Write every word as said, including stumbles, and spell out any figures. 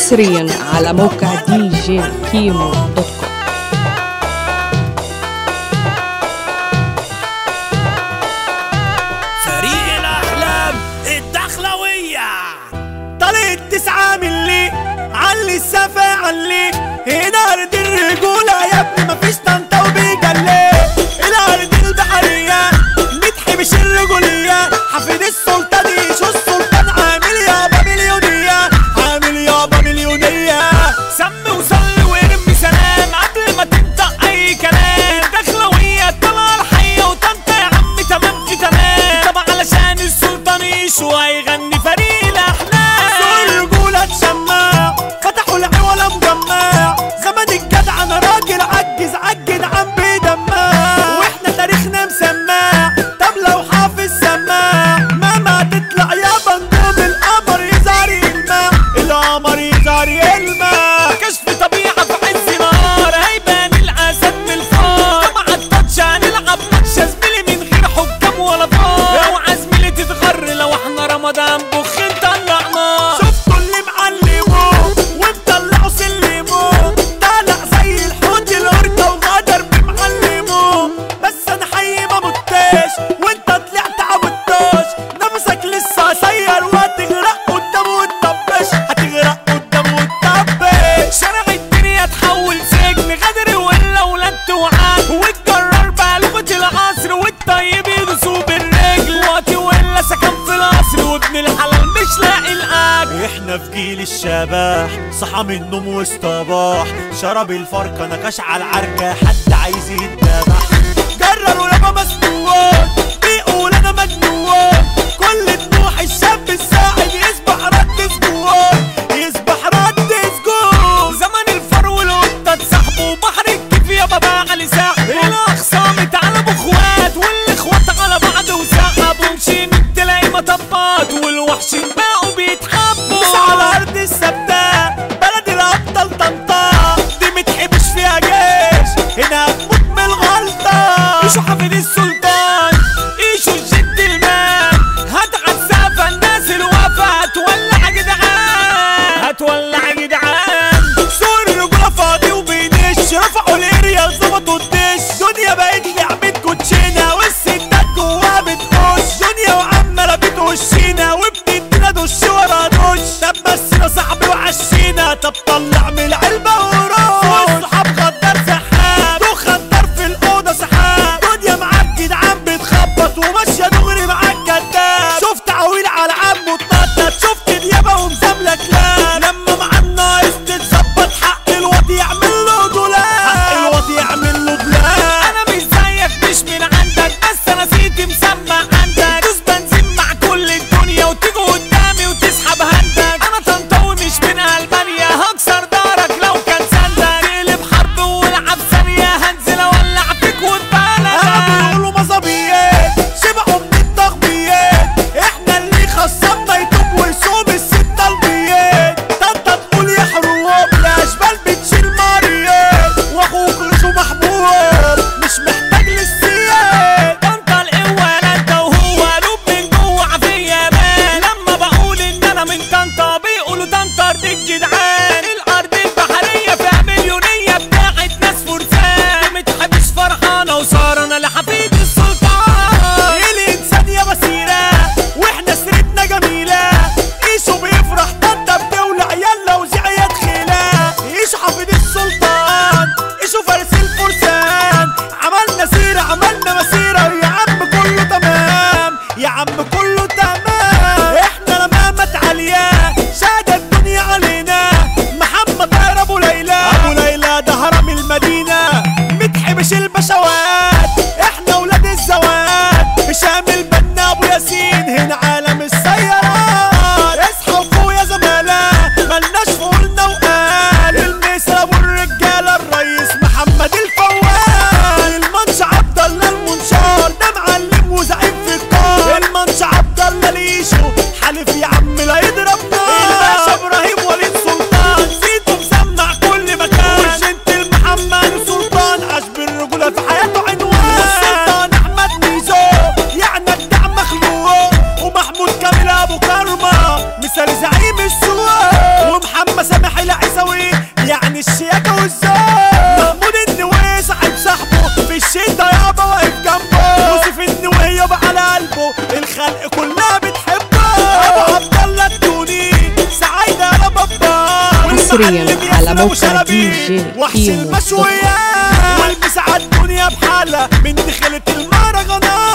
حصريا على موقع دي جي كيمو دوت كوم. فريق الأحلام الدخلوية طلعت تسعة ملي علي السفا علي هنا أرض الرجولة يا ابني مفيش طنطا وبيجلي الأرض البحرية بتحبش الرجولية حفيد السلطان يشو السلطان عامل يابا مليونية عامل يابا مليونية سمي وصلي وارمي سلام قبل ما تنطق أي كلام دخلوية طلع الحية وطنطا يا عم تمام في تمام طبعا علشان السلطان يشو هيغني فريق الأحلام سور رجولة تشمع فتحوا العوالة مجمع زمن الجدع أنا راجل عجز عجد عم بيدمع واحنا تاريخنا مسمع طب لو حافظ سماع مهما تطلع يا بندوب القمر يظهر يلمع القمر يظهر يلمع كشف طبيعة في عز نهار هيبان الأسد من الفار طبعا التاتش هنلعب ماتش يا زميلي من غير حكام ولا فار اوعى زميلي تتغر لو احنا رمضان بخ نطلع نار شفتوا اللي معلموه ومطلعوا سلموه طالع زي الحوت القرده وغدر بمعلموه بس انا حي ما متاش وانت طلعت عبطاش نفسك لسه قصير وهتغرق قدامه وتطبش هتغرق قدامه وتطبش شارع الدنيا تحول سجن غدر ولا ولاد توعاد والجرار بقى لغة العصر والطيب يدوسوا بالرجل واطي ولا سكن في القصر وابن الحلال مش لاقي الاجر احنا في جيل الشباح صحى من النوم واستباح شرب الفرقة نكش على العركة حد عايز يتذبح جرر ولما مسنون بيقول انا مجنون كل طموح الشاب الساعد يسبح رد سجون يسبح رد سجون زمن الفر والقطة تصاحبوا بحر الكيف يابا بقى علي ساحب الاخصام اتعلبوا اخوات والاخوات على بعض وسحبوا مشين تلاقي مطبات والوحشين بقوا بيتحبوا بس على ارض السبتة بلد الابطال طنطا دي متحبش فيها جيش هنا هتموت من الغلطة الشياكة والزين. محمود النويس صاحب صاحبه في الشتا يابا واقف جنبه. يوسف النوية يابا على قلبه الخلق كلها بتحبه. ابو عبد الله التوني سعيدة يا بابا. حصريا على موقع دي جي وحش كيمو المشويات والمسعى الدنيا بحالها من دخلة المهرجانات.